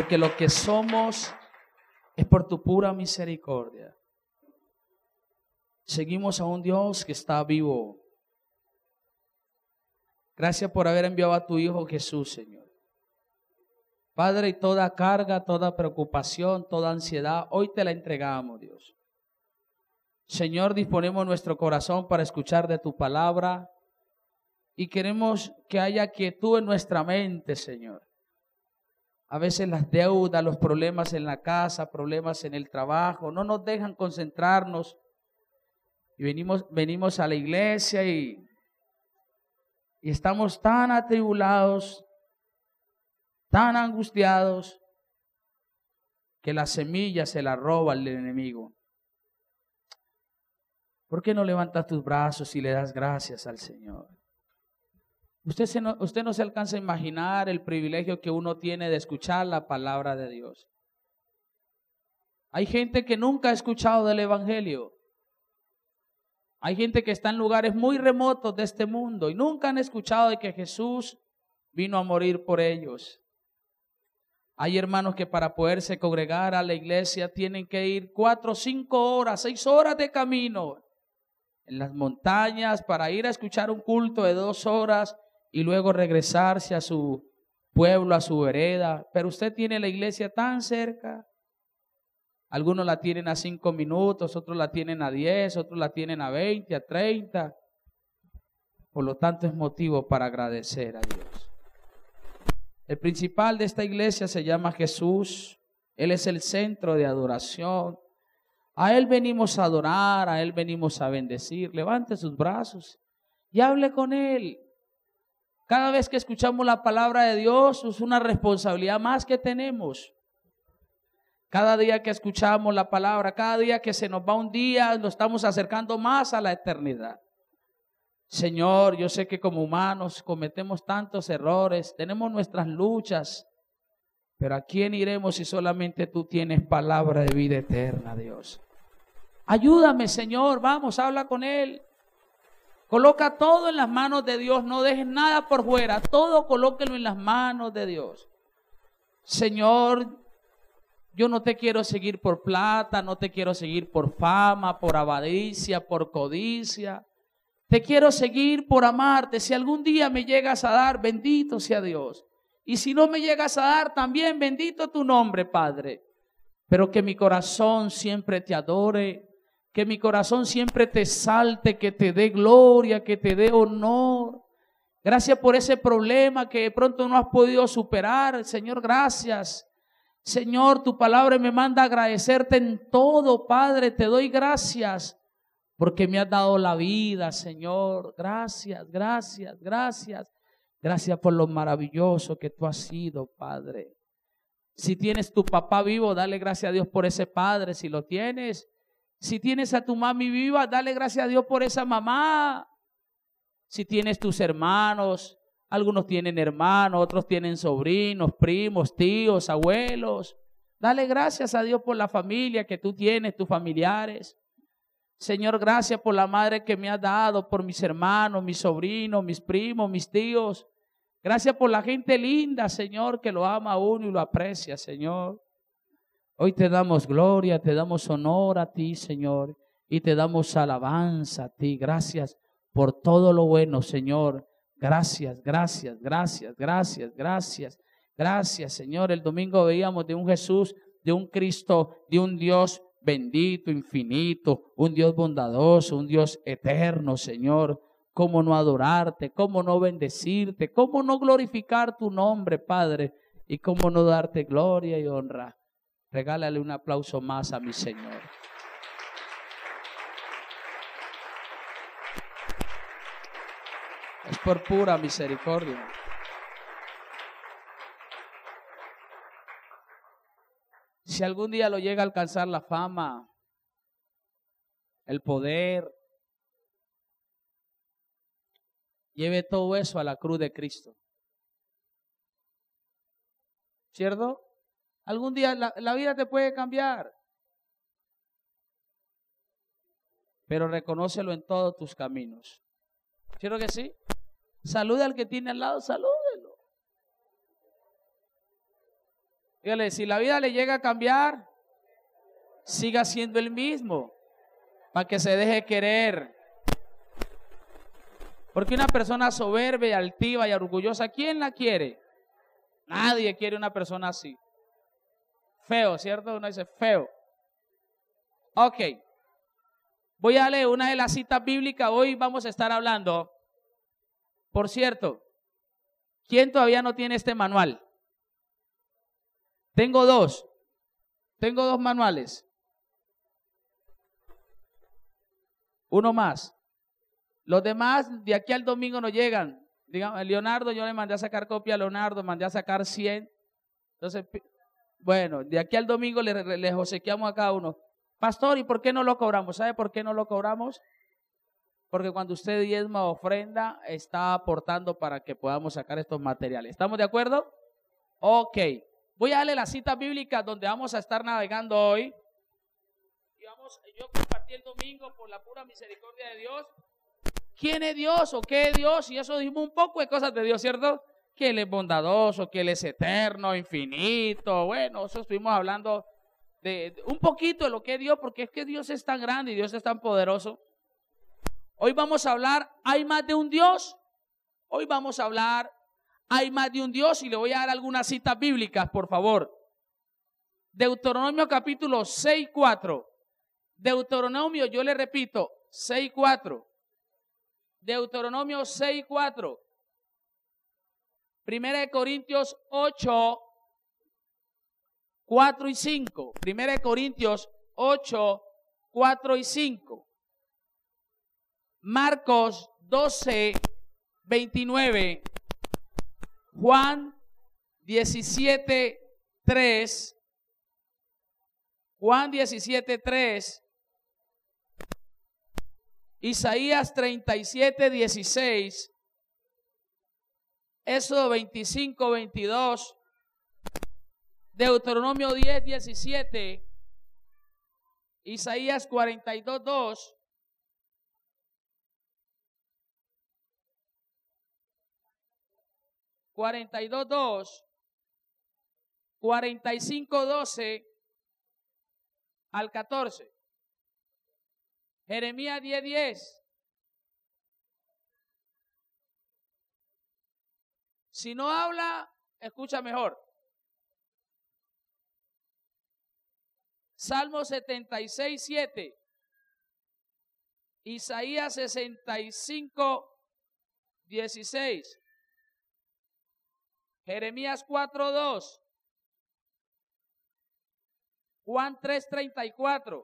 porque lo que somos es por tu pura misericordia. Seguimos a un Dios que está vivo. Gracias por haber enviado a tu Hijo Jesús, Señor. Padre, y toda carga, toda preocupación, toda ansiedad, hoy te la entregamos, Dios. Señor, disponemos nuestro corazón para escuchar de tu palabra y queremos que haya quietud en nuestra mente, Señor. A veces las deudas, los problemas en la casa, problemas en el trabajo, no nos dejan concentrarnos. Y venimos a la iglesia y estamos tan atribulados, tan angustiados, que la semilla se la roba el enemigo. ¿Por qué no levantas tus brazos y le das gracias al Señor? Usted no se alcanza a imaginar el privilegio que uno tiene de escuchar la palabra de Dios. Hay gente que nunca ha escuchado del Evangelio. Hay gente que está en lugares muy remotos de este mundo y nunca han escuchado de que Jesús vino a morir por ellos. Hay hermanos que para poderse congregar a la iglesia tienen que ir 4, 5 horas, 6 horas de camino en las montañas para ir a escuchar un culto de 2 horas y luego regresarse a su pueblo, a su vereda. Pero usted tiene la iglesia tan cerca. Algunos la tienen a 5 minutos, otros la tienen a 10, otros la tienen a 20, a 30. Por lo tanto es motivo para agradecer a Dios. El principal de esta iglesia se llama Jesús. Él es el centro de adoración. A Él venimos a adorar, a Él venimos a bendecir. Levante sus brazos y hable con Él. Cada vez que escuchamos la palabra de Dios es una responsabilidad más que tenemos. Cada día que escuchamos la palabra, cada día que se nos va un día, nos estamos acercando más a la eternidad. Señor, yo sé que como humanos cometemos tantos errores, tenemos nuestras luchas, pero ¿a quién iremos si solamente tú tienes palabra de vida eterna, Dios? Ayúdame, Señor, vamos, habla con Él. Coloca todo en las manos de Dios, no dejes nada por fuera, todo colóquelo en las manos de Dios. Señor, yo no te quiero seguir por plata, no te quiero seguir por fama, por avaricia, por codicia. Te quiero seguir por amarte. Si algún día me llegas a dar, bendito sea Dios. Y si no me llegas a dar, también bendito tu nombre, Padre. Pero que mi corazón siempre te adore, que mi corazón siempre te exalte, que te dé gloria, que te dé honor. Gracias por ese problema que de pronto no has podido superar. Señor, gracias. Señor, tu palabra me manda a agradecerte en todo, Padre. Te doy gracias porque me has dado la vida, Señor. Gracias, gracias, gracias. Gracias por lo maravilloso que tú has sido, Padre. Si tienes tu papá vivo, dale gracias a Dios por ese padre, si lo tienes. Si tienes a tu mami viva, dale gracias a Dios por esa mamá. Si tienes tus hermanos, algunos tienen hermanos, otros tienen sobrinos, primos, tíos, abuelos. Dale gracias a Dios por la familia que tú tienes, tus familiares. Señor, gracias por la madre que me has dado, por mis hermanos, mis sobrinos, mis primos, mis tíos. Gracias por la gente linda, Señor, que lo ama a uno y lo aprecia, Señor. Hoy te damos gloria, te damos honor a ti, Señor, y te damos alabanza a ti. Gracias por todo lo bueno, Señor. Gracias, gracias, gracias, gracias, gracias. Gracias, Señor. El domingo veíamos de un Jesús, de un Cristo, de un Dios bendito, infinito, un Dios bondadoso, un Dios eterno, Señor. ¿Cómo no adorarte? ¿Cómo no bendecirte? ¿Cómo no glorificar tu nombre, Padre? ¿Y cómo no darte gloria y honra? Regálale un aplauso más a mi Señor. Es por pura misericordia. Si algún día lo llega a alcanzar la fama, el poder, lleve todo eso a la cruz de Cristo. ¿Cierto? Algún día la vida te puede cambiar. Pero reconócelo en todos tus caminos. ¿Cierto que sí? Saluda al que tiene al lado, salúdelo. Dígale, si la vida le llega a cambiar, siga siendo el mismo, para que se deje querer. Porque una persona soberbia, altiva y orgullosa, ¿quién la quiere? Nadie quiere una persona así. Feo, ¿cierto? Uno dice feo. Ok. Voy a leer una de las citas bíblicas. Hoy vamos a estar hablando. Por cierto, ¿quién todavía no tiene este manual? Tengo dos manuales. Uno más. Los demás de aquí al domingo no llegan. Digamos, Leonardo, yo le mandé a sacar copia a Leonardo, mandé a sacar 100. Entonces, bueno, de aquí al domingo les obsequiamos a cada uno. Pastor, ¿y por qué no lo cobramos? ¿Sabe por qué no lo cobramos? Porque cuando usted diezma o ofrenda, está aportando para que podamos sacar estos materiales. ¿Estamos de acuerdo? Ok. Voy a darle las citas bíblicas donde vamos a estar navegando hoy. Yo compartí el domingo por la pura misericordia de Dios. ¿Quién es Dios o qué es Dios? Y eso dijimos un poco de cosas de Dios, ¿cierto? Que Él es bondadoso, que Él es eterno, infinito. Bueno, eso estuvimos hablando de un poquito de lo que es Dios, porque es que Dios es tan grande y Dios es tan poderoso. Hoy vamos a hablar, ¿hay más de un Dios? Hoy vamos a hablar, ¿hay más de un Dios? Y le voy a dar algunas citas bíblicas, por favor. Deuteronomio capítulo 6:4. Deuteronomio, yo le repito, 6:4. Deuteronomio 6:4. Primera de Corintios 8, 4 y 5. Primera de Corintios 8, 4 y 5. Marcos 12, 29. Juan 17, 3. Juan 17, 3. Isaías 37, 16. Éxodo 25, 22. Deuteronomio 10, 17. Isaías 42, 2. (42:2), 45:12 al 14. Jeremías 10:10. Si no habla, escucha mejor. Salmo 76:7. Isaías 65:16. Jeremías 4:2. Juan 3:34.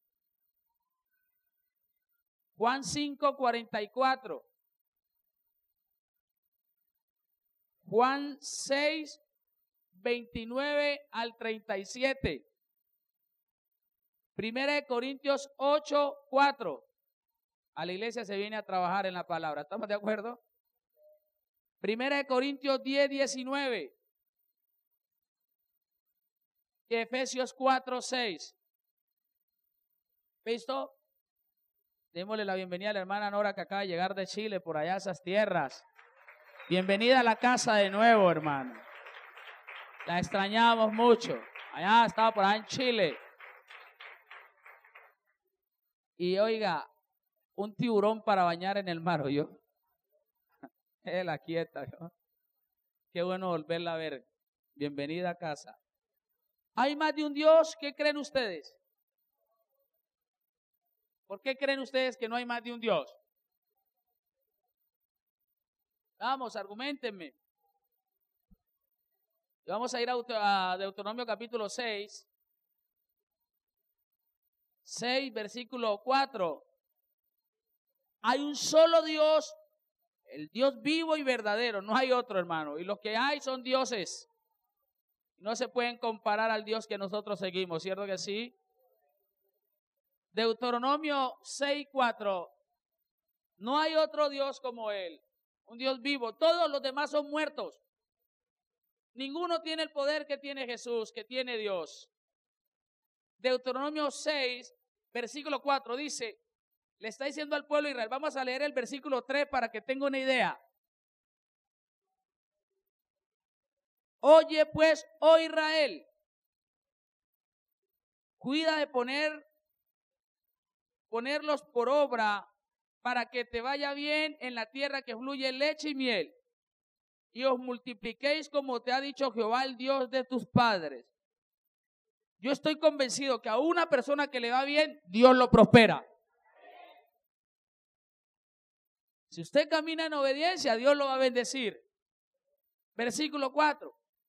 Juan 5:44. Juan 6:29 al 37. Primera de Corintios 8:4. A la iglesia se viene a trabajar en la palabra. ¿Estamos de acuerdo? Primera de Corintios 10:19. Y Efesios 4:6. ¿Visto? Démosle la bienvenida a la hermana Nora, que acaba de llegar de Chile, por allá a esas tierras. Bienvenida a la casa de nuevo, hermano. La extrañamos mucho. Allá estaba por allá en Chile. Y oiga, un tiburón para bañar en el mar, ¿oyó? La quieta, ¿no? Qué bueno volverla a ver. Bienvenida a casa. ¿Hay más de un Dios? ¿Qué creen ustedes? ¿Por qué creen ustedes que no hay más de un Dios? Vamos, argumentenme. Vamos a ir a Deuteronomio capítulo 6. 6, versículo 4. Hay un solo Dios, el Dios vivo y verdadero. No hay otro, hermano. Y los que hay son dioses. No se pueden comparar al Dios que nosotros seguimos, ¿cierto que sí? Deuteronomio 6:4. No hay otro Dios como Él. Un Dios vivo. Todos los demás son muertos. Ninguno tiene el poder que tiene Jesús, que tiene Dios. Deuteronomio 6, versículo 4 dice, le está diciendo al pueblo de Israel, vamos a leer el versículo 3 para que tenga una idea. Oye pues, oh Israel, cuida de ponerlos por obra para que te vaya bien en la tierra que fluye leche y miel, y os multipliquéis como te ha dicho Jehová, el Dios de tus padres. Yo estoy convencido que a una persona que le va bien, Dios lo prospera. Si usted camina en obediencia, Dios lo va a bendecir. Versículo 4.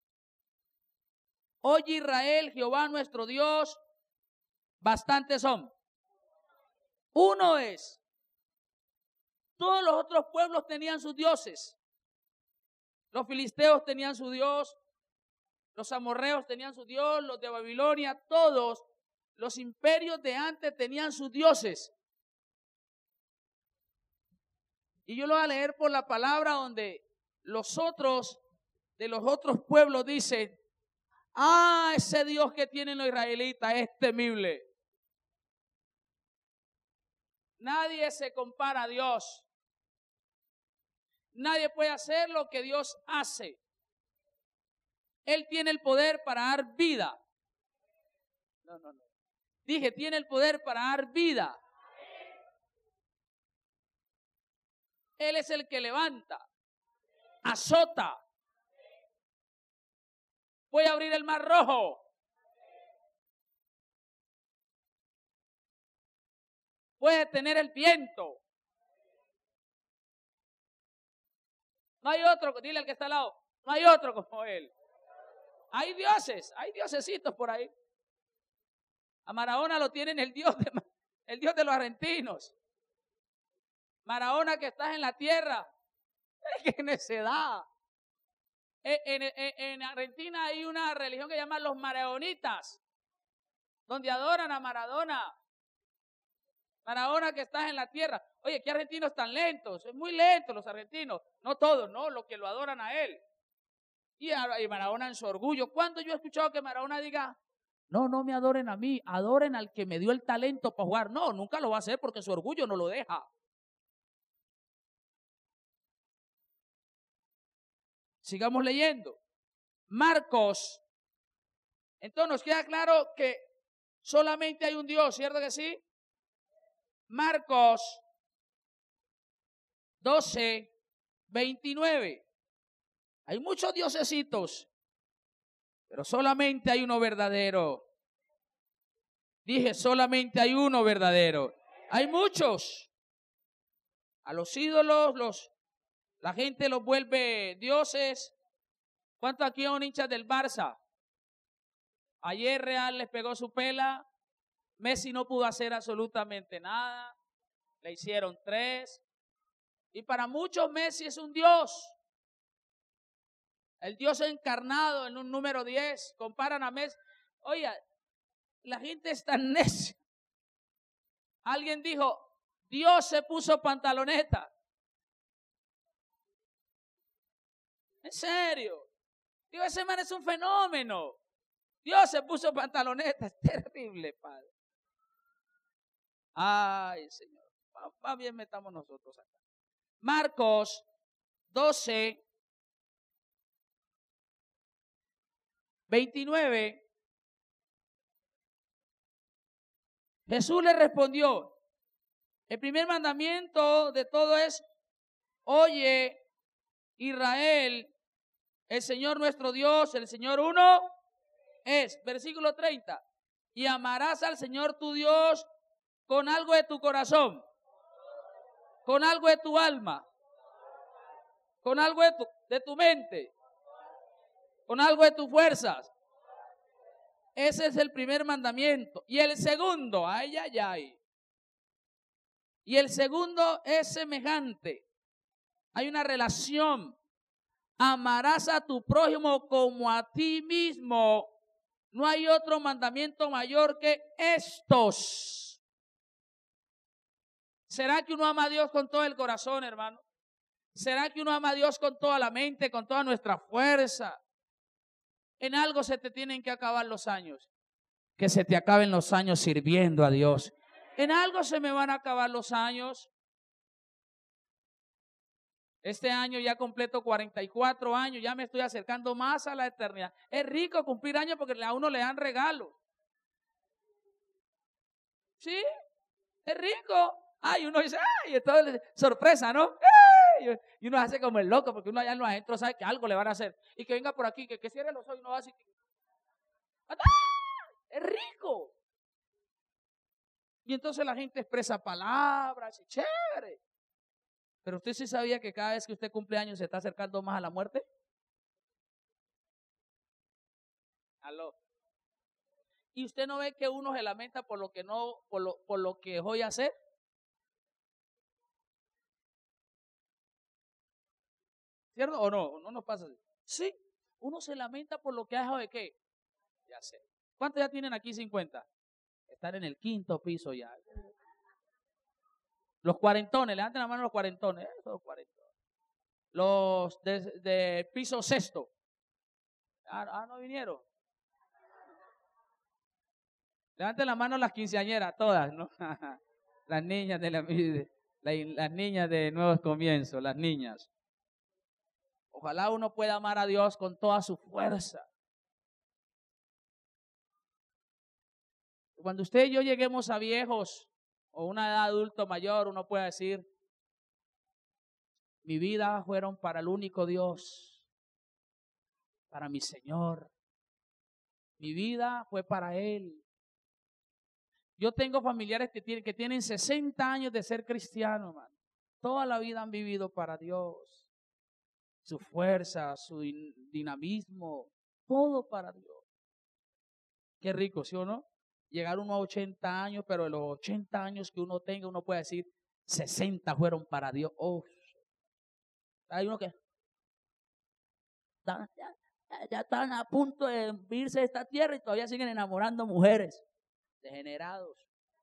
Oye Israel, Jehová nuestro Dios, bastantes son. Uno es. Todos los otros pueblos tenían sus dioses. Los filisteos tenían su Dios, los amorreos tenían su Dios, los de Babilonia, todos los imperios de antes tenían sus dioses. Y yo lo voy a leer por la palabra donde los otros pueblos dicen, ese Dios que tienen los israelitas es temible. Nadie se compara a Dios. Nadie puede hacer lo que Dios hace. Él tiene el poder para dar vida. No. Dije, tiene el poder para dar vida. Él es el que levanta, azota. Puede abrir el mar rojo. Puede tener el viento. No hay otro, dile al que está al lado, no hay otro como él. Hay dioses, hay diosesitos por ahí. A Maradona lo tienen el dios de los argentinos. Maradona que estás en la tierra. ¡Qué necedad! En Argentina hay una religión que se llama los maradonitas, donde adoran a Maradona. Maradona que estás en la tierra. Oye, ¿qué argentinos tan lentos? Es muy lentos los argentinos. No todos, no, los que lo adoran a él. Y Maradona en su orgullo. ¿Cuándo yo he escuchado que Maradona diga, no me adoren a mí, adoren al que me dio el talento para jugar? No, nunca lo va a hacer porque su orgullo no lo deja. Sigamos leyendo. Marcos. Entonces nos queda claro que solamente hay un Dios, ¿cierto que sí? Marcos 12, 29. Hay muchos diosesitos, pero solamente hay uno verdadero. Dije, solamente hay uno verdadero. Hay muchos. A los ídolos, la gente los vuelve dioses. ¿Cuántos aquí son hinchas del Barça? Ayer Real les pegó su pela. Messi no pudo hacer absolutamente nada. Le hicieron 3. Y para muchos Messi es un Dios. El Dios encarnado en un número 10. Comparan a Messi. Oiga, la gente es tan necia. Alguien dijo, Dios se puso pantaloneta. En serio. Digo, ese man es un fenómeno. Dios se puso pantaloneta. Es terrible, Padre. Ay, Señor. Va bien, metamos nosotros acá. Marcos 12, 29. Jesús le respondió, el primer mandamiento de todo es, oye, Israel, el Señor nuestro Dios, el Señor uno es. Versículo 30. Y amarás al Señor tu Dios con algo de tu corazón, con algo de tu alma, con algo de tu mente, con algo de tus fuerzas. Ese es el primer mandamiento. Y el segundo, ay. Y el segundo es semejante. Hay una relación. Amarás a tu prójimo como a ti mismo. No hay otro mandamiento mayor que estos. ¿Será que uno ama a Dios con todo el corazón, hermano? ¿Será que uno ama a Dios con toda la mente, con toda nuestra fuerza? En algo se te tienen que acabar los años. Que se te acaben los años sirviendo a Dios. En algo se me van a acabar los años. Este año ya completo 44 años, ya me estoy acercando más a la eternidad. Es rico cumplir años porque a uno le dan regalos. ¿Sí? Es rico. Ay, uno dice, ay, entonces, sorpresa, ¿no? ¡Ay! Y uno hace como el loco porque uno allá en los adentros sabe que algo le van a hacer. Y que venga por aquí, que cierre los ojos y uno va así. ¡Ah! Es rico. Y entonces la gente expresa palabras y chévere. Pero usted sí sabía que cada vez que usted cumple años se está acercando más a la muerte. Aló. Y usted no ve que uno se lamenta por lo que no, por lo que dejó de hacer. ¿Cierto o no? No nos pasa así. Sí, uno se lamenta por lo que ha dejado de qué. Ya sé. ¿Cuántos ya tienen aquí 50? Están en el 5.º piso ya. Los cuarentones, levanten la mano los cuarentones. Los cuarentones. Los de piso 6. No vinieron. Levanten la mano las quinceañeras, todas, ¿no? Las niñas las niñas de nuevos comienzos, las niñas. Ojalá uno pueda amar a Dios con toda su fuerza. Cuando usted y yo lleguemos a viejos o una edad adulto mayor, uno puede decir, mi vida fueron para el único Dios, para mi Señor. Mi vida fue para Él. Yo tengo familiares que tienen 60 años de ser cristianos, man. Toda la vida han vivido para Dios. Su fuerza, su dinamismo, todo para Dios. Qué rico, ¿sí o no? Llegar uno a 80 años, pero de los 80 años que uno tenga, uno puede decir, 60 fueron para Dios. Oh. Hay uno que ya están a punto de irse de esta tierra y todavía siguen enamorando mujeres. Degenerados.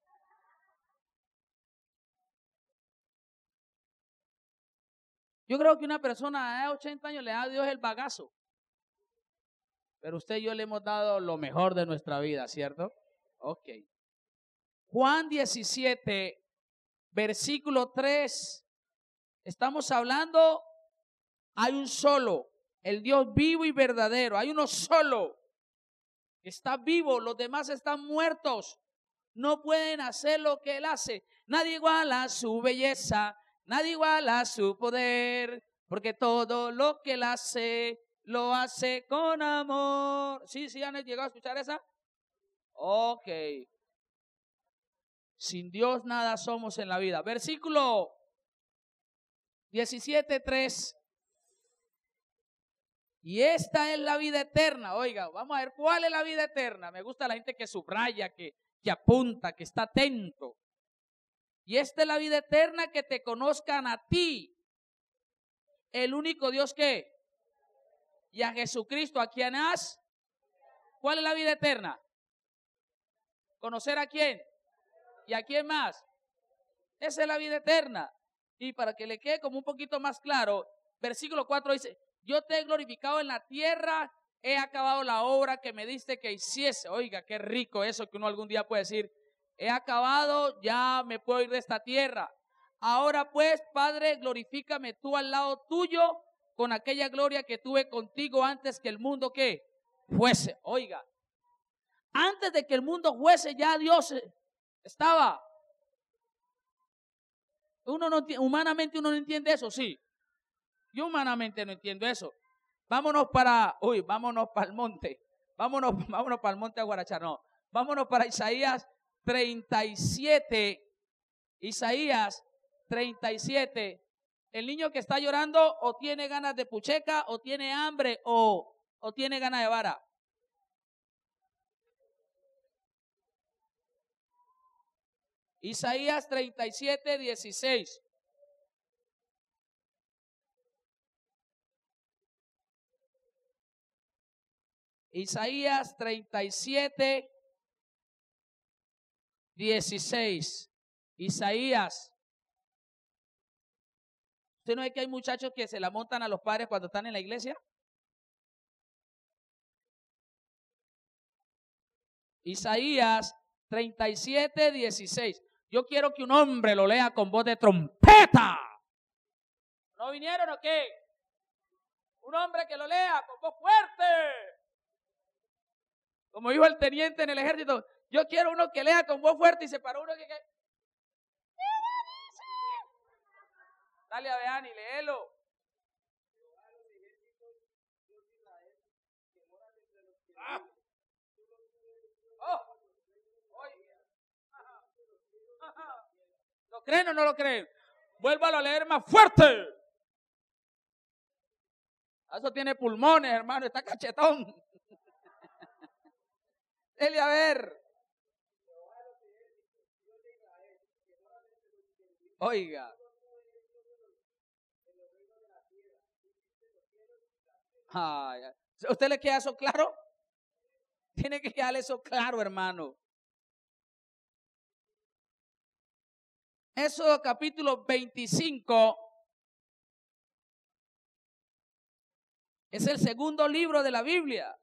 Yo creo que una persona de 80 años le da a Dios el bagazo. Pero usted y yo le hemos dado lo mejor de nuestra vida, ¿cierto? Ok. Juan 17, versículo 3. Estamos hablando, hay un solo, el Dios vivo y verdadero. Hay uno solo que está vivo, los demás están muertos. No pueden hacer lo que Él hace. Nadie iguala su belleza, nadie iguala su poder, porque todo lo que Él hace, lo hace con amor. ¿Sí han llegado a escuchar esa? Ok. Sin Dios nada somos en la vida. Versículo 17:3. Y esta es la vida eterna. Oiga, vamos a ver cuál es la vida eterna. Me gusta la gente que subraya, que apunta, que está atento. Y esta es la vida eterna, que te conozcan a ti, el único Dios que, y a Jesucristo, a quien has. ¿Cuál es la vida eterna? ¿Conocer a quién? ¿Y a quién más? Esa es la vida eterna. Y para que le quede como un poquito más claro, versículo 4 dice, yo te he glorificado en la tierra, he acabado la obra que me diste que hiciese. Oiga, qué rico eso que uno algún día puede decir, he acabado, ya me puedo ir de esta tierra. Ahora pues, Padre, glorifícame tú al lado tuyo con aquella gloria que tuve contigo antes que el mundo que fuese. Oiga, antes de que el mundo fuese ya Dios estaba. Humanamente uno no entiende eso, sí. Yo humanamente no entiendo eso. Vámonos para el monte. Vámonos para el monte a Guarachar. No, vámonos para Isaías 37. Isaías 37. El niño que está llorando o tiene ganas de pucheca, o tiene hambre, o tiene ganas de vara. Isaías 37, 16. Isaías 37, 16. Isaías. ¿Usted no ve que hay muchachos que se la montan a los padres cuando están en la iglesia? Isaías 37, 16. Yo quiero que un hombre lo lea con voz de trompeta. Un ¿No vinieron o qué? Un hombre que lo lea con voz fuerte. Como dijo el teniente en el ejército, yo quiero uno que lea con voz fuerte, y se paró uno que dale a Beani, léelo. Oh, ¿lo creen o no lo creen? Vuélvalo a leer más fuerte. Eso tiene pulmones, hermano, está cachetón. Dele a ver. Oiga. Ay, ¿usted le queda eso claro? Tiene que quedarle eso claro, hermano. Éxodo capítulo 25 es el segundo libro de la Biblia.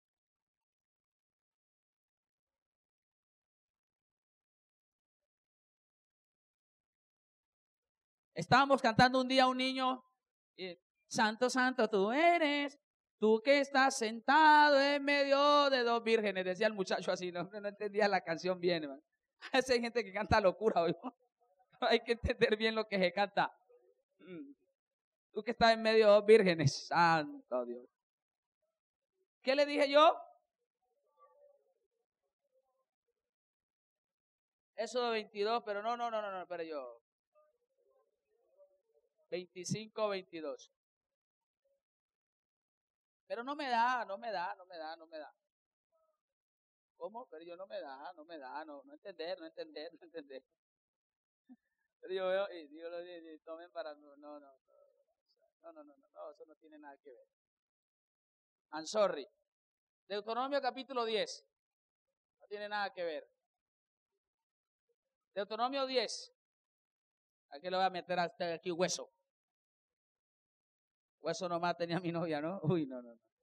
Estábamos cantando un día a un niño, santo, santo tú eres, tú que estás sentado en medio de dos vírgenes, decía el muchacho así, no entendía la canción bien, hermano. Hay gente que canta locura hoy. Hay que entender bien lo que se canta. Tú que estás en medio de dos vírgenes, santo Dios. ¿Qué le dije yo? Eso de 22, pero no, pero yo. 25, 22. Pero no me da. ¿Cómo? Pero yo no entender. Pero yo veo y Dios lo dice, tomen para no, eso no tiene nada que ver. I'm sorry. Deuteronomio capítulo 10. No tiene nada que ver. Deuteronomio 10. Aquí le voy a meter a usted aquí hueso. Hueso nomás tenía mi novia, ¿no? Uy, no.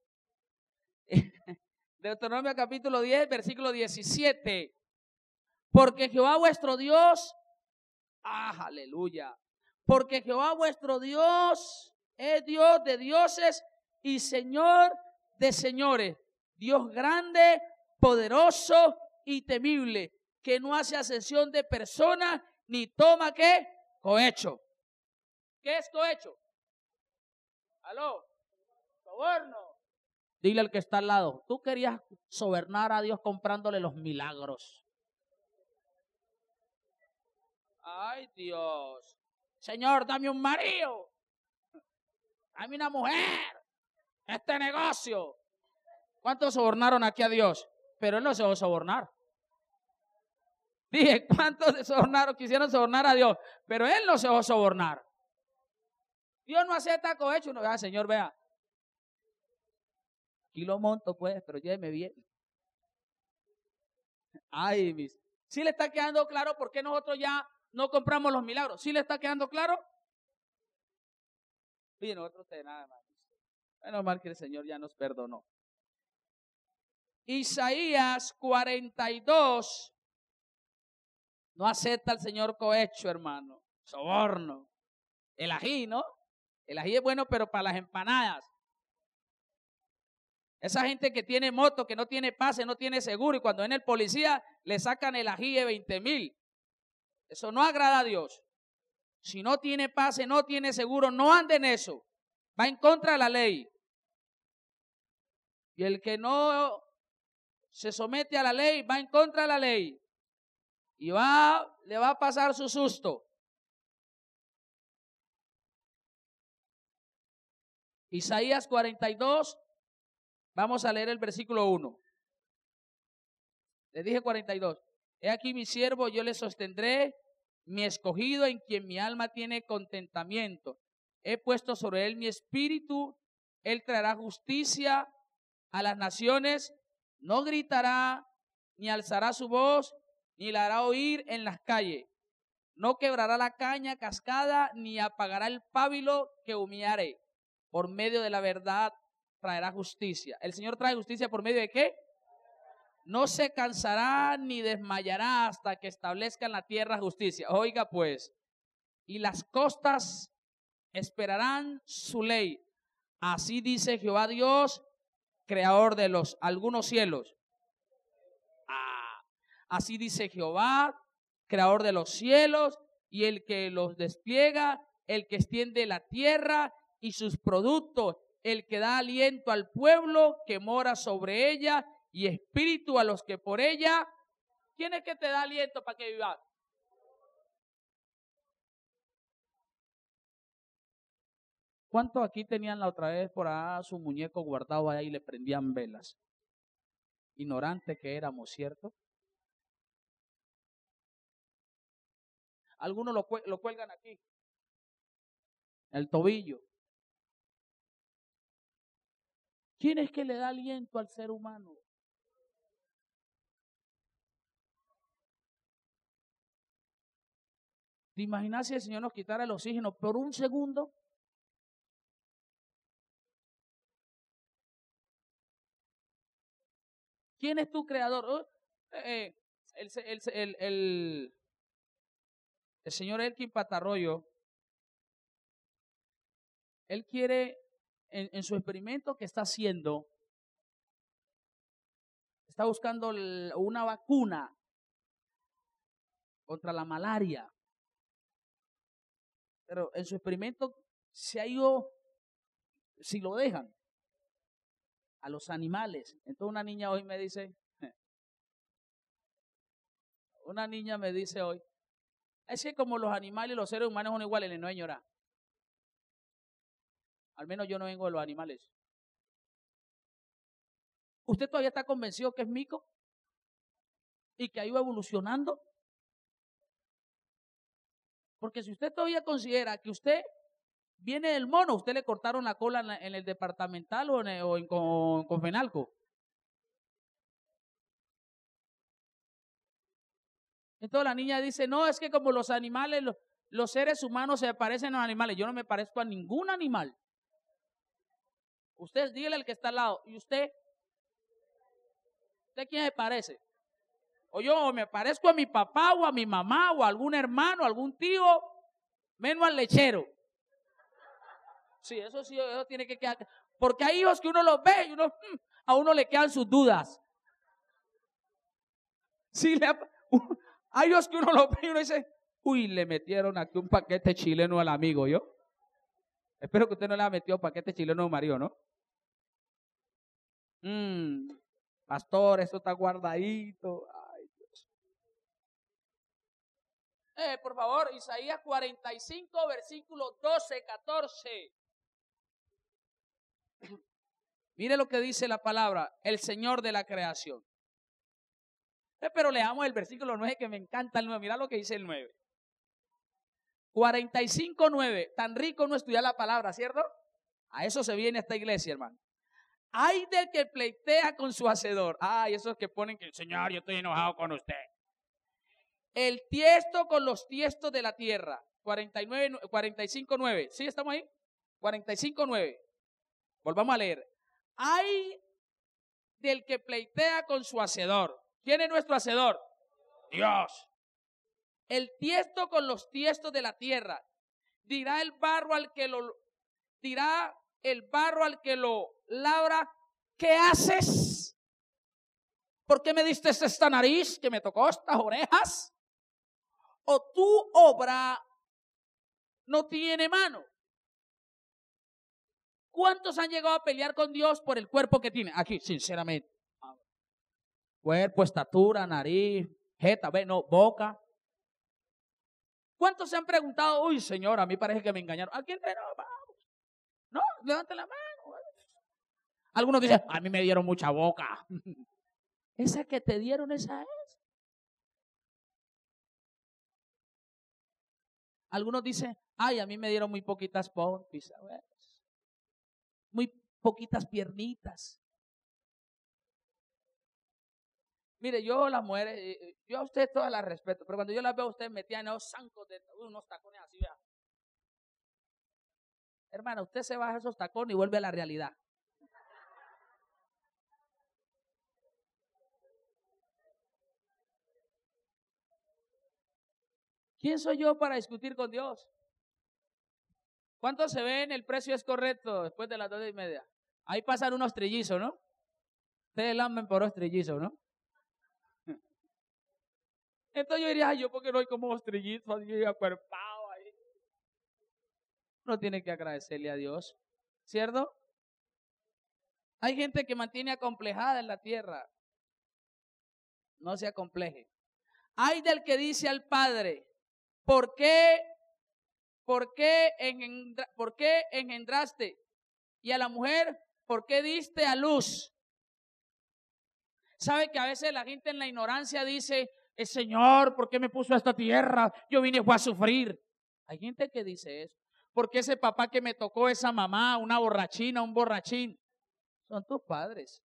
Deuteronomio capítulo 10, versículo 17. Porque Jehová vuestro Dios, aleluya. Porque Jehová vuestro Dios es Dios de dioses y Señor de señores. Dios grande, poderoso y temible, que no hace acepción de personas ni toma ¿qué? Cohecho. ¿Qué es cohecho? ¿Aló? Soborno. Dile al que está al lado, tú querías sobornar a Dios comprándole los milagros. Ay, Dios. Señor, dame un marido. Dame una mujer. Este negocio. ¿Cuántos sobornaron aquí a Dios? Pero Él no se va a sobornar. Dije, ¿cuántos sobornaron, quisieron sobornar a Dios? Pero Él no se va a sobornar. Dios no acepta cohecho. No, Señor, vea. Aquí lo monto, pues, pero lléveme bien. Ay, mis. ¿Sí le está quedando claro por qué nosotros ya no compramos los milagros? ¿Sí le está quedando claro? Y nosotros nada más. Menos mal que el Señor ya nos perdonó. Isaías 42. No acepta al Señor cohecho, hermano. Soborno. El ají, ¿no? El ají es bueno, pero para las empanadas. Esa gente que tiene moto, que no tiene pase, no tiene seguro, y cuando viene el policía, le sacan el ají de 20,000. Eso no agrada a Dios. Si no tiene pase, no tiene seguro, no ande en eso. Va en contra de la ley. Y el que no se somete a la ley, va en contra de la ley. Y le va a pasar su susto. Isaías 42, vamos a leer el versículo 1. Le dije 42. He aquí mi siervo, yo le sostendré, mi escogido en quien mi alma tiene contentamiento. He puesto sobre él mi espíritu, él traerá justicia a las naciones, no gritará, ni alzará su voz, ni la hará oír en las calles. No quebrará la caña cascada, ni apagará el pábilo que humeare. Por medio de la verdad traerá justicia. ¿El Señor trae justicia por medio de qué? No se cansará ni desmayará hasta que establezca en la tierra justicia. Oiga pues, y las costas esperarán su ley. Así dice Jehová Dios, creador de los algunos cielos. Así dice Jehová, creador de los cielos y el que los despliega, el que extiende la tierra y sus productos, el que da aliento al pueblo que mora sobre ella y espíritu a los que por ella. ¿Quién es que te da aliento para que vivas? ¿Cuántos aquí tenían la otra vez por ahí su muñeco guardado ahí y le prendían velas? Ignorante que éramos, ¿cierto? Algunos lo cuelgan aquí, el tobillo. ¿Quién es que le da aliento al ser humano? ¿Te imaginas si el Señor nos quitara el oxígeno por un segundo? ¿Quién es tu creador? El señor Elkin Patarroyo, él quiere, en su experimento que está haciendo, está buscando una vacuna contra la malaria. Pero en su experimento se ha ido, si lo dejan, a los animales. Entonces una niña hoy me dice, hoy, es que como los animales y los seres humanos son iguales, no señora. Al menos yo no vengo de los animales. ¿Usted todavía está convencido que es mico? ¿Y que ha ido evolucionando? Porque si usted todavía considera que usted viene del mono, usted le cortaron la cola en el departamental o en Confenalco. Entonces la niña dice, no, es que como los animales, los seres humanos se parecen a los animales. Yo no me parezco a ningún animal. Usted dígale al que está al lado. ¿Y usted? ¿Usted quién se parece? O yo me parezco a mi papá o a mi mamá o a algún hermano, algún tío, menos al lechero. Sí, eso tiene que quedar. Porque hay hijos que uno los ve y a uno le quedan sus dudas. Sí, hay hijos que uno los ve y uno dice, uy, le metieron aquí un paquete chileno al amigo, ¿yo? Espero que usted no le haya metido paquete chileno a Mario, ¿no? Pastor, eso está guardadito. Ay, Dios. Por favor, Isaías 45, versículos 12, 14. Mire lo que dice la palabra, el Señor de la creación. Pero leamos el versículo 9, que me encanta el 9. Mira lo que dice el 9. 45, 9. Tan rico no estudiar la palabra, ¿cierto? A eso se viene esta iglesia, hermano. Ay del que pleitea con su hacedor. Ay, esos que ponen que, Señor, yo estoy enojado con usted. El tiesto con los tiestos de la tierra. 45, 9. ¿Sí estamos ahí? 45, 9. Volvamos a leer. Ay del que pleitea con su hacedor. ¿Quién es nuestro hacedor? Dios. El tiesto con los tiestos de la tierra. Dirá el barro al que lo labra, ¿qué haces? ¿Por qué me diste esta nariz que me tocó estas orejas? ¿O tu obra no tiene mano? ¿Cuántos han llegado a pelear con Dios por el cuerpo que tiene? Aquí, sinceramente. Cuerpo, estatura, nariz, jeta, boca. ¿Cuántos se han preguntado, uy, Señor, a mí parece que me engañaron? ¿A quién vamos? No, levanten la mano. Algunos dicen, a mí me dieron mucha boca. Esa que te dieron, esa es. Algunos dicen, ay, a mí me dieron muy poquitas pompis, muy poquitas piernitas. Mire, yo las mujeres, yo a usted todas las respeto, pero cuando yo las veo a usted metida en esos zancos de unos tacones así, vea. Hermana, usted se baja esos tacones y vuelve a la realidad. ¿Quién soy yo para discutir con Dios? ¿Cuánto se ven? El precio es correcto después de las 2:30. Ahí pasan unos trillizos, ¿no? Ustedes lamben por los trillizos, ¿no? Entonces yo diría, ay, yo porque no hay como los trillizos así acuerpados ahí. Uno tiene que agradecerle a Dios, ¿cierto? Hay gente que mantiene acomplejada en la tierra. No se acompleje. Hay del que dice al padre, ¿por qué engendraste? Y a la mujer, ¿por qué diste a luz? ¿Sabe que a veces la gente en la ignorancia dice, el Señor, ¿por qué me puso a esta tierra? Yo vine fue a sufrir. Hay gente que dice eso. ¿Por qué ese papá que me tocó, esa mamá, una borrachina, un borrachín? Son tus padres.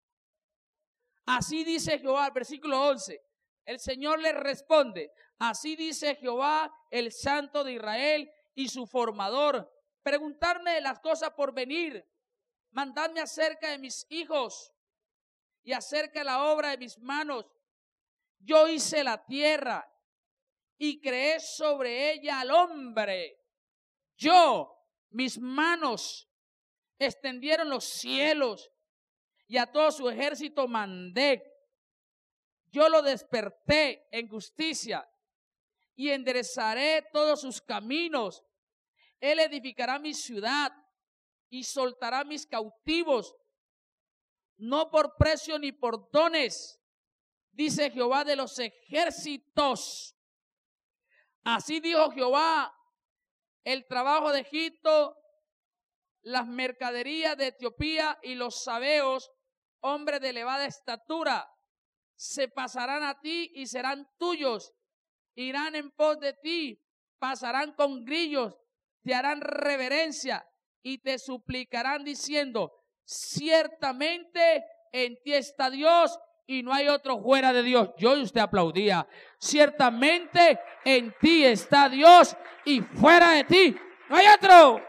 Así dice Jehová, versículo 11. El Señor le responde, así dice Jehová, el Santo de Israel y su formador. Preguntarme de las cosas por venir. Mandadme acerca de mis hijos y acerca de la obra de mis manos. Yo hice la tierra y creé sobre ella al hombre. Yo, mis manos, extendieron los cielos y a todo su ejército mandé. Yo lo desperté en justicia y enderezaré todos sus caminos. Él edificará mi ciudad y soltará mis cautivos, no por precio ni por dones, dice Jehová de los ejércitos. Así dijo Jehová, el trabajo de Egipto, las mercaderías de Etiopía y los sabeos, hombres de elevada estatura, se pasarán a ti y serán tuyos, irán en pos de ti, pasarán con grillos, te harán reverencia y te suplicarán diciendo, ciertamente en ti está Dios y no hay otro fuera de Dios. Yo y usted aplaudía. Ciertamente en ti está Dios y fuera de ti no hay otro.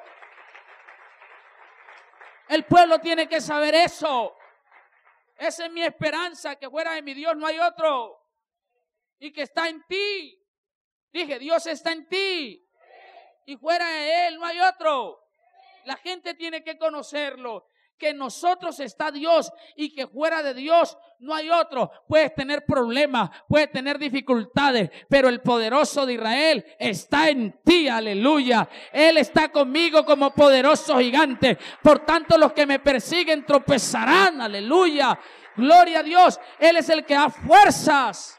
El pueblo tiene que saber eso. Esa es mi esperanza, que fuera de mi Dios no hay otro. Y que está en ti. Dije, Dios está en ti. Y fuera de Él no hay otro. La gente tiene que conocerlo. Que en nosotros está Dios y que fuera de Dios no hay otro. Puedes tener problemas, puedes tener dificultades, pero el poderoso de Israel está en ti, aleluya. Él está conmigo como poderoso gigante. Por tanto, los que me persiguen tropezarán, aleluya. Gloria a Dios, Él es el que da fuerzas.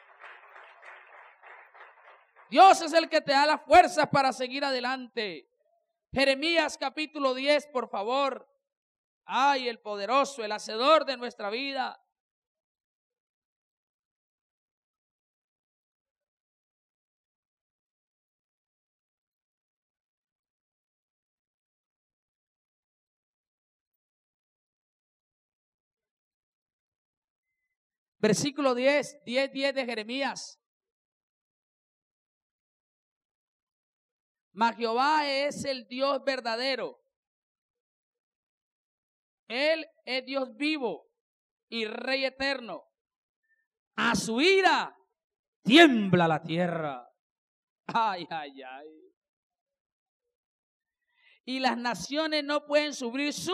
Dios es el que te da las fuerzas para seguir adelante. Jeremías capítulo 10, por favor. Ay, el poderoso, el hacedor de nuestra vida. Versículo 10 de Jeremías. Mas Jehová es el Dios verdadero. Él es Dios vivo y Rey eterno. A su ira tiembla la tierra. Ay, ay, ay. Y las naciones no pueden subir su.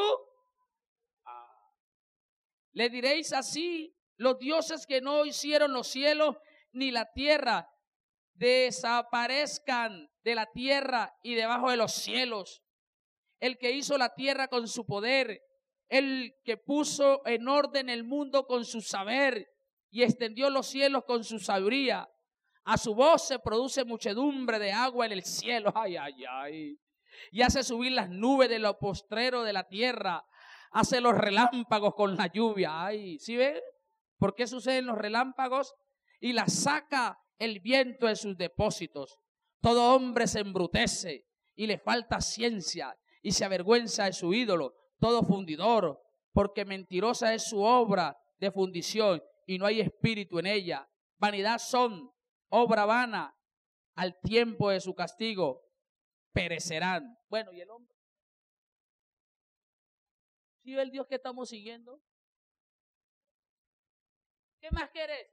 Le diréis así, los dioses que no hicieron los cielos ni la tierra, desaparezcan de la tierra y debajo de los cielos. El que hizo la tierra con su poder, el que puso en orden el mundo con su saber y extendió los cielos con su sabiduría. A su voz se produce muchedumbre de agua en el cielo. Ay, ay, ay. Y hace subir las nubes de lo postrero de la tierra. Hace los relámpagos con la lluvia. Ay, ¿sí ve? ¿Por qué suceden los relámpagos? Y la saca el viento de sus depósitos. Todo hombre se embrutece y le falta ciencia y se avergüenza de su ídolo. Todo fundidor, porque mentirosa es su obra de fundición y no hay espíritu en ella. Vanidad son, obra vana, al tiempo de su castigo perecerán. Bueno, ¿y el hombre? ¿Sí ve el Dios que estamos siguiendo? ¿Qué más quieres?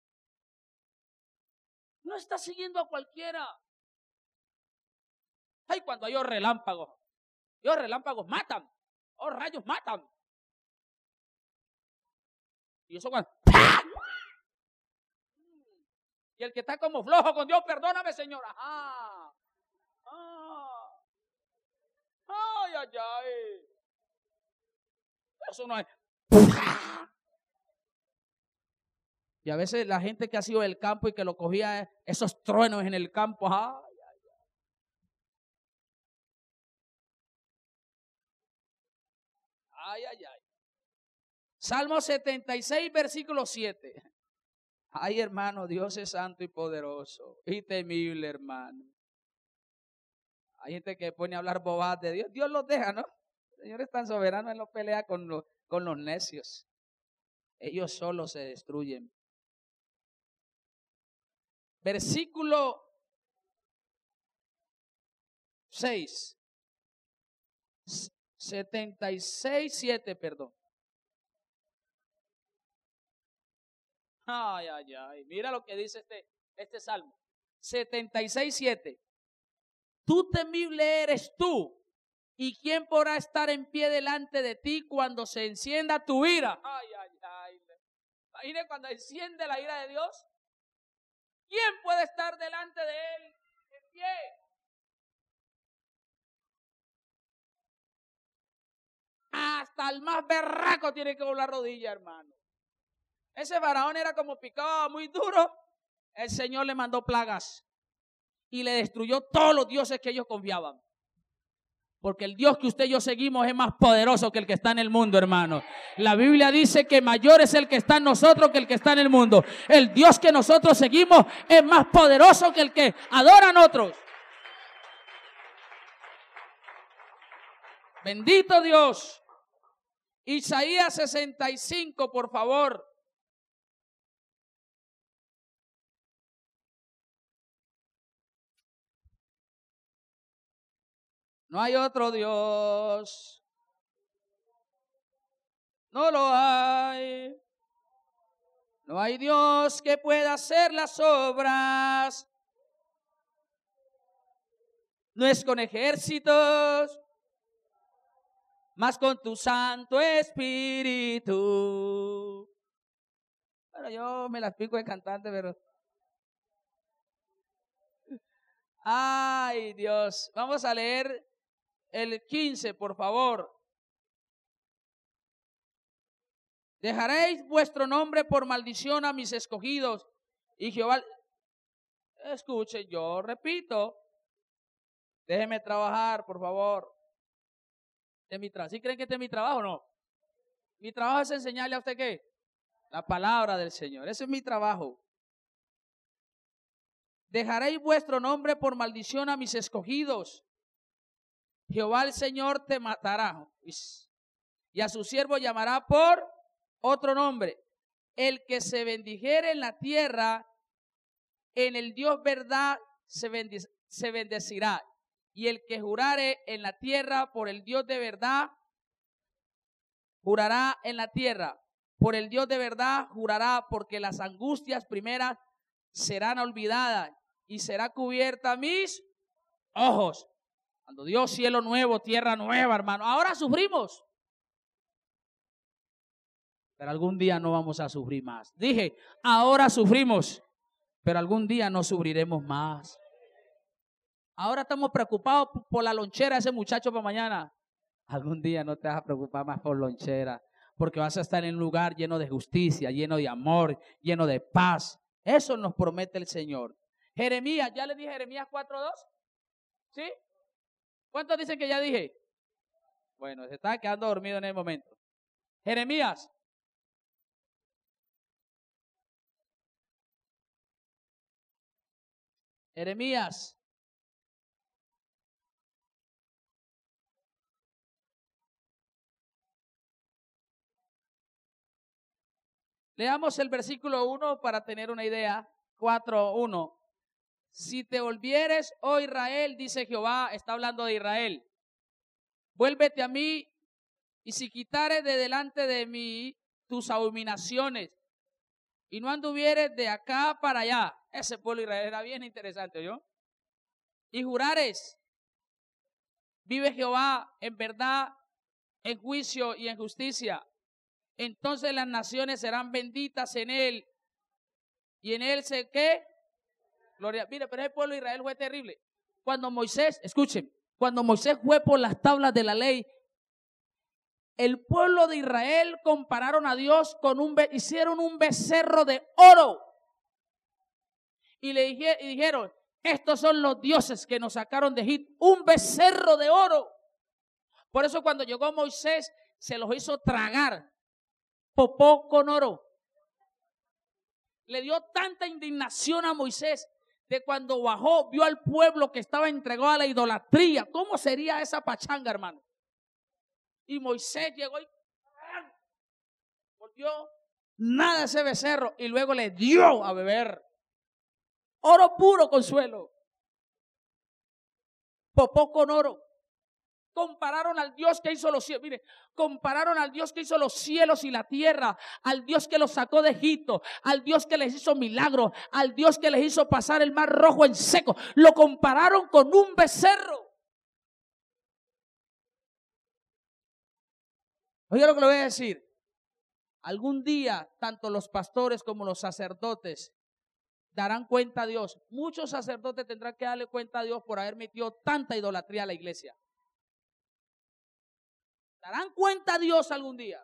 No está siguiendo a cualquiera. Ay, cuando hay relámpagos matan. Los rayos matan. Y eso cuando... ¡pah! Y el que está como flojo con Dios, perdóname, Señor. Ajá. Ay, ay, ay. Eso no es. Y a veces la gente que ha sido del campo y que lo cogía esos truenos en el campo. Ay, ay, ay, ay. Salmo 76, versículo 7. Ay, hermano, Dios es santo y poderoso y temible, hermano. Hay gente que pone a hablar bobadas de Dios. Dios los deja, ¿no? El Señor es tan soberano, Él no pelea con los necios. Ellos solos se destruyen. Versículo 6. 76, 7, perdón. Ay, ay, ay. Mira lo que dice este salmo. 76, 7. Tú temible eres tú. ¿Y quién podrá estar en pie delante de ti cuando se encienda tu ira? Ay, ay, ay. Imagínate cuando enciende la ira de Dios. ¿Quién puede estar delante de Él en pie? Hasta el más berraco tiene que doblar rodilla, hermano. Ese faraón era como picado muy duro. El Señor le mandó plagas y le destruyó todos los dioses que ellos confiaban. Porque el Dios que usted y yo seguimos es más poderoso que el que está en el mundo, hermano. La Biblia dice que mayor es el que está en nosotros que el que está en el mundo. El Dios que nosotros seguimos es más poderoso que el que adoran otros. Bendito Dios. Isaías 65, por favor. No hay otro Dios. No lo hay. No hay Dios que pueda hacer las obras. No es con ejércitos, mas con tu Santo Espíritu. Bueno, yo me las pico de cantante, pero... Ay, Dios. Vamos a leer el 15, por favor. Dejaréis vuestro nombre por maldición a mis escogidos. Y Jehová... Escuchen, yo repito. Déjeme trabajar, por favor. ¿Sí creen que este es mi trabajo o no? Mi trabajo es enseñarle a usted ¿qué? La palabra del Señor. Ese es mi trabajo. Dejaréis vuestro nombre por maldición a mis escogidos. Jehová el Señor te matará. Y a su siervo llamará por otro nombre. El que se bendijere en la tierra, en el Dios verdad se bendecirá. Y el que jurare en la tierra por el Dios de verdad, jurará en la tierra. Por el Dios de verdad jurará, porque las angustias primeras serán olvidadas y será cubierta mis ojos. Cuando Dios cielo nuevo, tierra nueva, hermano. Ahora sufrimos, pero algún día no vamos a sufrir más. Dije, ahora sufrimos, pero algún día no sufriremos más. Ahora estamos preocupados por la lonchera de ese muchacho para mañana. Algún día no te vas a preocupar más por lonchera, porque vas a estar en un lugar lleno de justicia, lleno de amor, lleno de paz. Eso nos promete el Señor. Jeremías, ¿ya le dije Jeremías 4:2? ¿Sí? ¿Cuántos dicen que ya dije? Bueno, se está quedando dormido en el momento. Jeremías. Jeremías. Leamos el versículo 1 para tener una idea. 4:1. Si te volvieres, oh Israel, dice Jehová, está hablando de Israel, vuélvete a mí, y si quitares de delante de mí tus abominaciones, y no anduvieres de acá para allá. Ese pueblo de Israel era bien interesante, ¿yo? Y jurares Vive Jehová en verdad, en juicio y en justicia. Entonces las naciones serán benditas en él. Y en él se, ¿qué? Gloria. Mire, pero el pueblo de Israel fue terrible. Cuando Moisés, escuchen, cuando Moisés fue por las tablas de la ley, el pueblo de Israel compararon a Dios con hicieron un becerro de oro. Y dijeron, estos son los dioses que nos sacaron de Egipto, un becerro de oro. Por eso cuando llegó Moisés, se los hizo tragar popó con oro. Le dio tanta indignación a Moisés de cuando bajó, vio al pueblo que estaba entregado a la idolatría. ¿Cómo sería esa pachanga, hermano? Y Moisés llegó y volvió nada ese becerro y luego le dio a beber oro puro, Consuelo, popó con oro. Compararon al Dios que hizo los cielos, mire, compararon al Dios que hizo los cielos y la tierra, al Dios que los sacó de Egipto, al Dios que les hizo milagros, al Dios que les hizo pasar el mar rojo en seco. Lo compararon con un becerro. Oiga lo que le voy a decir. Algún día, tanto los pastores como los sacerdotes darán cuenta a Dios. Muchos sacerdotes tendrán que darle cuenta a Dios por haber metido tanta idolatría a la iglesia. Darán cuenta a Dios algún día.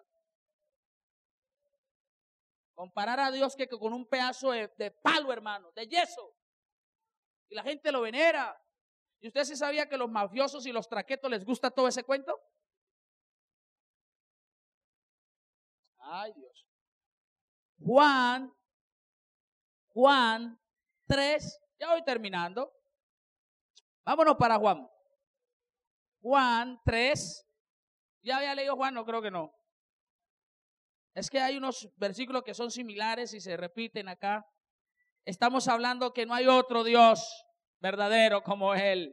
Comparar a Dios que con un pedazo de palo, hermano, de yeso. Y la gente lo venera. ¿Y usted sí sabía que los mafiosos y los traquetos les gusta todo ese cuento? Ay, Dios. Juan 3, ya voy terminando. Vámonos para Juan. Juan 3. ¿Ya había leído Juan? No, creo que no. Es que hay unos versículos que son similares y se repiten acá. Estamos hablando que no hay otro Dios verdadero como Él.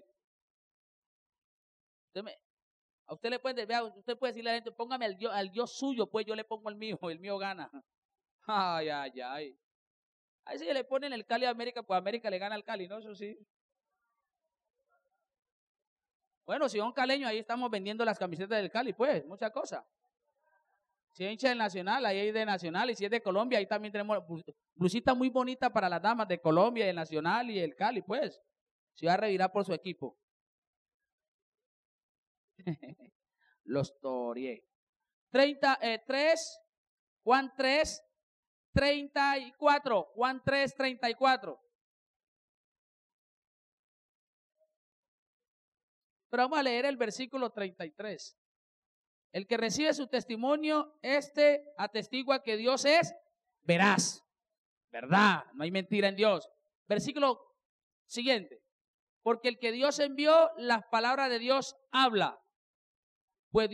A usted le puede, usted puede decirle a la gente, póngame al Dios suyo, pues yo le pongo el mío gana. Ay, ay, ay. Ahí sí le ponen el Cali a América, pues América le gana al Cali, ¿no? Eso sí. Bueno, si son caleños, ahí estamos vendiendo las camisetas del Cali, pues, muchas cosas. Si es hincha del Nacional, ahí hay de Nacional, y si es de Colombia, ahí también tenemos blusita muy bonita para las damas de Colombia, el Nacional y el Cali, pues. Se va a revirar por su equipo. Los toreé. 3, Juan 3, 34. Juan 3, 34. Pero vamos a leer el versículo 33. El que recibe su testimonio, atestigua que Dios es veraz. Verdad, no hay mentira en Dios. Versículo siguiente. Porque el que Dios envió, las palabras de Dios habla. Pues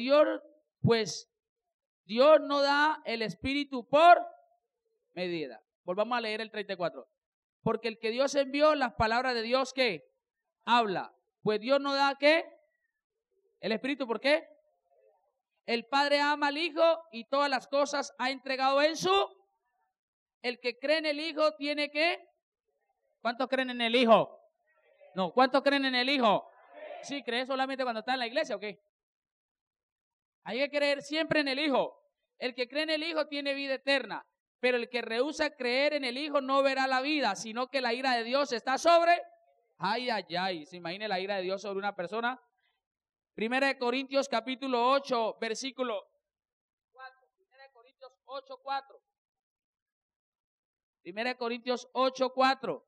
Dios no da el Espíritu por medida. Volvamos a leer el 34. Porque el que Dios envió, las palabras de Dios, ¿qué? Habla. Pues Dios no da, ¿qué? El Espíritu, ¿por qué? El Padre ama al Hijo y todas las cosas ha entregado en su. El que cree en el Hijo tiene que. ¿Cuántos creen en el Hijo? No, ¿cuántos creen en el Hijo? Sí, cree solamente cuando está en la iglesia, ¿o qué? Hay que creer siempre en el Hijo. El que cree en el Hijo tiene vida eterna, pero el que rehúsa creer en el Hijo no verá la vida, sino que la ira de Dios está sobre. Ay, ay, ay, se imagine la ira de Dios sobre una persona. 1 Corintios capítulo 8, versículo 4. 1 Corintios 8, 4. 1 Corintios 8, 4.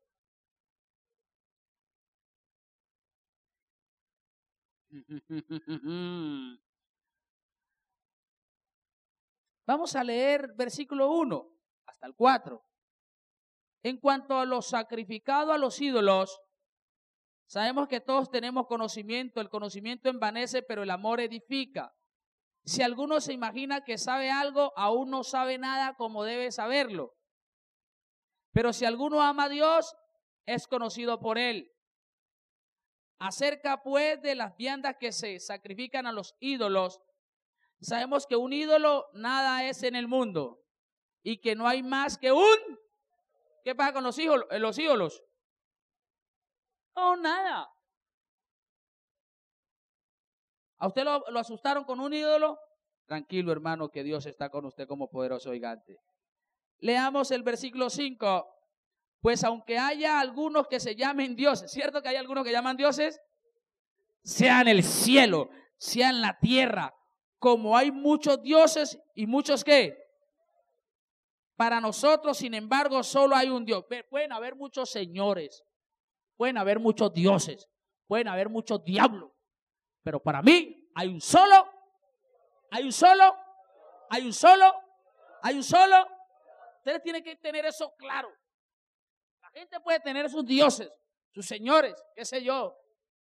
Vamos a leer versículo 1 hasta el 4. En cuanto a lo sacrificado a los ídolos, sabemos que todos tenemos conocimiento. El conocimiento envanece, pero el amor edifica. Si alguno se imagina que sabe algo, aún no sabe nada como debe saberlo. Pero si alguno ama a Dios, es conocido por Él. Acerca pues de las viandas que se sacrifican a los ídolos, sabemos que un ídolo nada es en el mundo y que no hay más que un. ¿Qué pasa con los ídolos? No, nada. ¿A usted lo asustaron con un ídolo? Tranquilo, hermano, que Dios está con usted como poderoso gigante. Leamos el versículo 5. Pues aunque haya algunos que se llamen dioses, ¿cierto que hay algunos que llaman dioses? Sea en el cielo, sea en la tierra, como hay muchos dioses y muchos ¿qué? Para nosotros, sin embargo, solo hay un Dios. Pueden haber muchos señores, pueden haber muchos dioses, pueden haber muchos diablos, pero para mí hay un solo, hay un solo, hay un solo, hay un solo. Ustedes tienen que tener eso claro. La gente puede tener sus dioses, sus señores, qué sé yo.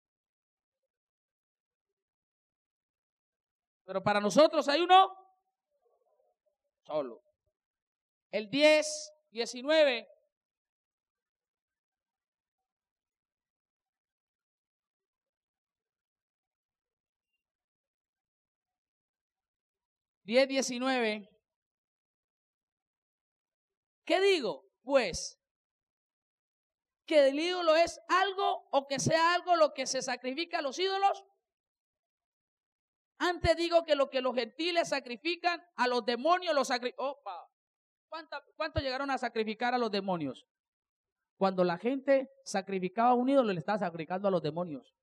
Pero para nosotros hay uno solo. El 10, 19. ¿10, 19? ¿Qué digo? Pues, que el ídolo es algo o que sea algo lo que se sacrifica a los ídolos. Antes digo que lo que los gentiles sacrifican a los demonios, los sacrifican. Opa, ¿cuánto llegaron a sacrificar a los demonios? Cuando la gente sacrificaba a un ídolo, le estaba sacrificando a los demonios.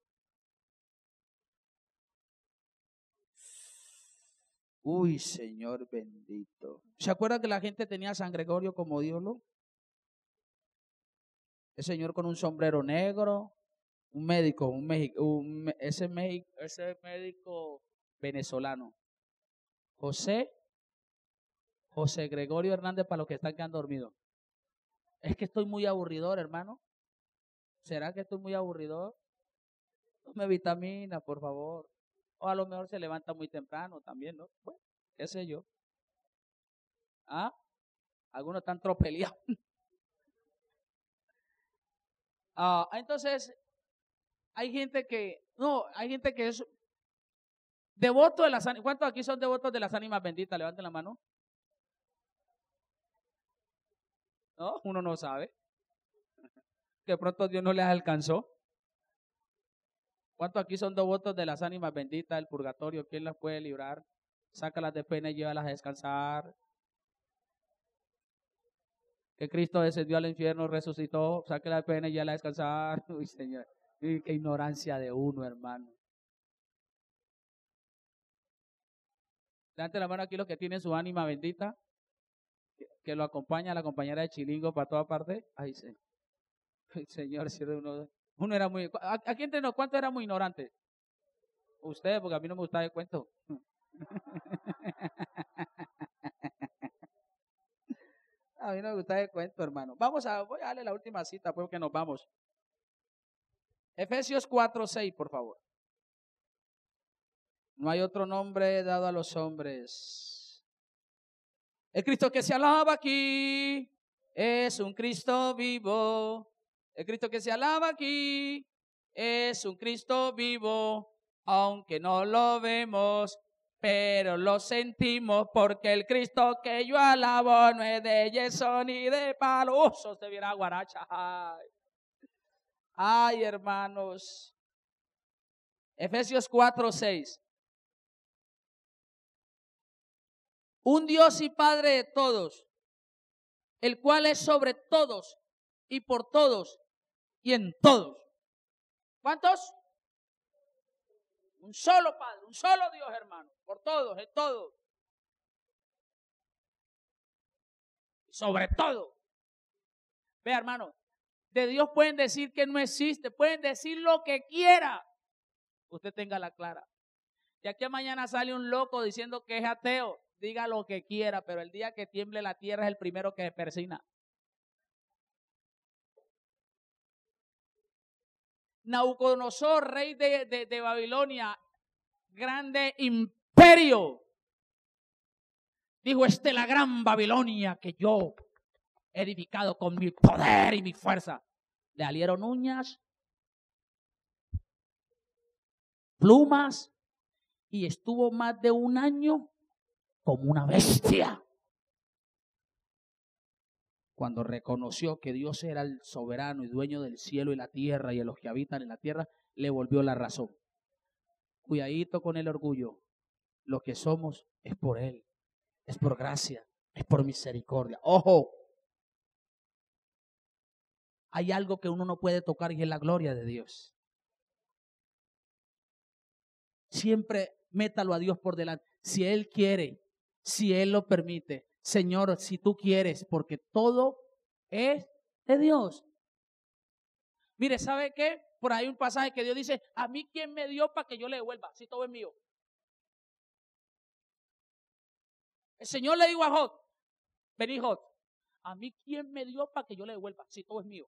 Uy, Señor bendito. ¿Se acuerda que la gente tenía a San Gregorio como ídolo? El señor con un sombrero negro, un médico, ese médico venezolano. José Gregorio Hernández, para los que están quedando dormidos. Es que estoy muy aburridor, hermano. ¿Será que estoy muy aburridor? Tome vitamina, por favor. O a lo mejor se levanta muy temprano también, ¿no? Bueno, qué sé yo. ¿Ah? Algunos están tropeleados. Entonces, hay gente que es devoto de las ánimas. ¿Cuántos aquí son devotos de las ánimas benditas? Levanten la mano. No, uno no sabe. Que pronto Dios no les alcanzó. ¿Cuántos aquí son devotos de las ánimas benditas del purgatorio? ¿Quién las puede librar? Sácalas de pena y llévalas a descansar. Que Cristo descendió al infierno, resucitó, sácalas de pena y llévalas a descansar. Uy, Señor. Uy, qué ignorancia de uno, hermano. Levante la mano aquí los que tienen su ánima bendita, que lo acompaña, la compañera de Chilingo para toda parte. Ay, Señor, si uno era muy... Aquí entre nosotros, ¿cuánto era muy ignorante? Usted, porque a mí no me gusta el cuento. A mí no me gusta el cuento, hermano. Voy a darle la última cita, pues que nos vamos. Efesios 4:6, por favor. No hay otro nombre dado a los hombres. El Cristo que se alaba aquí es un Cristo vivo. El Cristo que se alaba aquí es un Cristo vivo, aunque no lo vemos, pero lo sentimos, porque el Cristo que yo alabo no es de yeso ni de palo. Se viera guaracha. Ay, hermanos. Efesios 4:6. Un Dios y Padre de todos, el cual es sobre todos y por todos y en todos. ¿Cuántos? Un solo Padre, un solo Dios, hermano, por todos, en todos. Sobre todo. Vea, hermano, de Dios pueden decir que no existe, pueden decir lo que quiera. Usted tenga la clara. Y aquí a mañana sale un loco diciendo que es ateo, diga lo que quiera, pero el día que tiemble la tierra es el primero que se persina. Nabucodonosor, rey de Babilonia, grande imperio, dijo: esta es la gran Babilonia que yo he edificado con mi poder y mi fuerza. Le salieron uñas, plumas, y estuvo más de un año como una bestia. Cuando reconoció que Dios era el soberano y dueño del cielo y la tierra y de los que habitan en la tierra, le volvió la razón. cuidadito con el orgullo. Lo que somos es por Él, es por gracia, es por misericordia. ¡Ojo! Hay algo que uno no puede tocar y es la gloria de Dios. Siempre métalo a Dios por delante. Si Él quiere, si Él lo permite. Señor, si tú quieres, porque todo es de Dios. Mire, ¿sabe qué? Por ahí un pasaje que Dios dice, a mí quién me dio para que yo le devuelva, si todo es mío. El Señor le dijo a Job, vení Job, a mí quién me dio para que yo le devuelva, si todo es mío.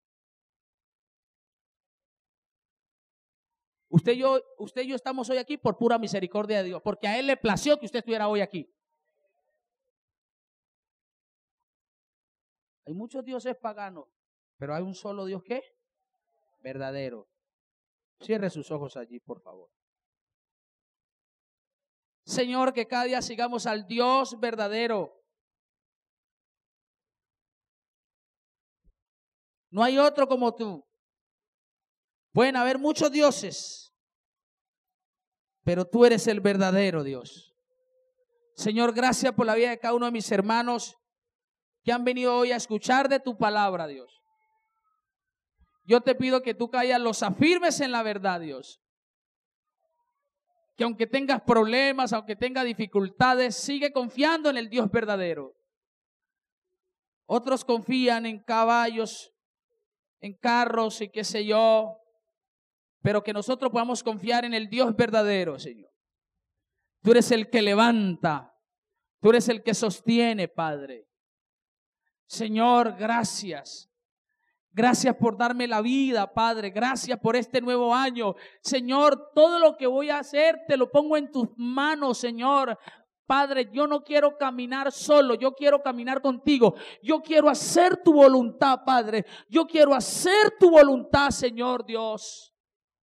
Usted y yo estamos hoy aquí por pura misericordia de Dios, porque a Él le plació que usted estuviera hoy aquí. Hay muchos dioses paganos, pero hay un solo Dios que verdadero. Cierre sus ojos allí, por favor. Señor, que cada día sigamos al Dios verdadero. No hay otro como tú. Pueden haber muchos dioses, pero tú eres el verdadero Dios. Señor, gracias por la vida de cada uno de mis hermanos que han venido hoy a escuchar de tu palabra, Dios. Yo te pido que tú los afirmes en la verdad, Dios. Que aunque tengas problemas, aunque tengas dificultades, sigue confiando en el Dios verdadero. Otros confían en caballos, en carros y qué sé yo, pero que nosotros podamos confiar en el Dios verdadero, Señor. Tú eres el que levanta, tú eres el que sostiene, Padre. Señor, gracias. Gracias por darme la vida, Padre. Gracias por este nuevo año. Señor, todo lo que voy a hacer te lo pongo en tus manos, Señor. Padre, yo no quiero caminar solo, yo quiero caminar contigo. Yo quiero hacer tu voluntad, Padre. Yo quiero hacer tu voluntad, Señor Dios.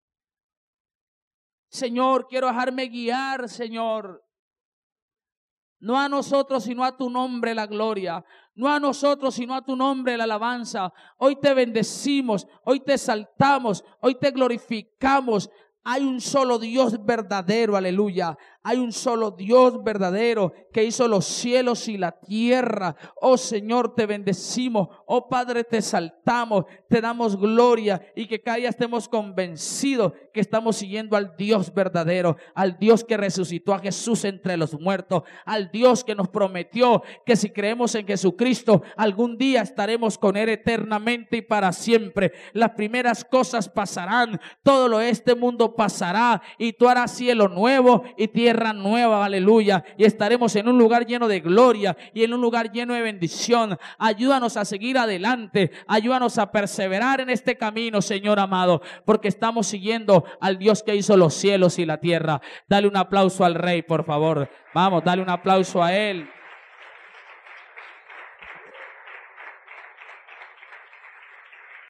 Señor, quiero dejarme guiar, Señor. No a nosotros, sino a tu nombre la gloria. No a nosotros, sino a tu nombre la alabanza. Hoy te bendecimos, hoy te exaltamos, hoy te glorificamos. Hay un solo Dios verdadero, aleluya. Hay un solo Dios verdadero que hizo los cielos y la tierra. Oh Señor, te bendecimos. Oh Padre, te exaltamos, te damos gloria y que cada día estemos convencidos que estamos siguiendo al Dios verdadero, al Dios que resucitó a Jesús entre los muertos, al Dios que nos prometió que si creemos en Jesucristo, algún día estaremos con Él eternamente y para siempre. Las primeras cosas pasarán, todo lo de este mundo pasará y tú harás cielo nuevo y tierra nueva, aleluya, y estaremos en un lugar lleno de gloria y en un lugar lleno de bendición. Ayúdanos a seguir adelante, ayúdanos a perseverar en este camino, Señor amado, porque estamos siguiendo al Dios que hizo los cielos y la tierra. Dale un aplauso al Rey, por favor. Vamos, dale un aplauso a Él.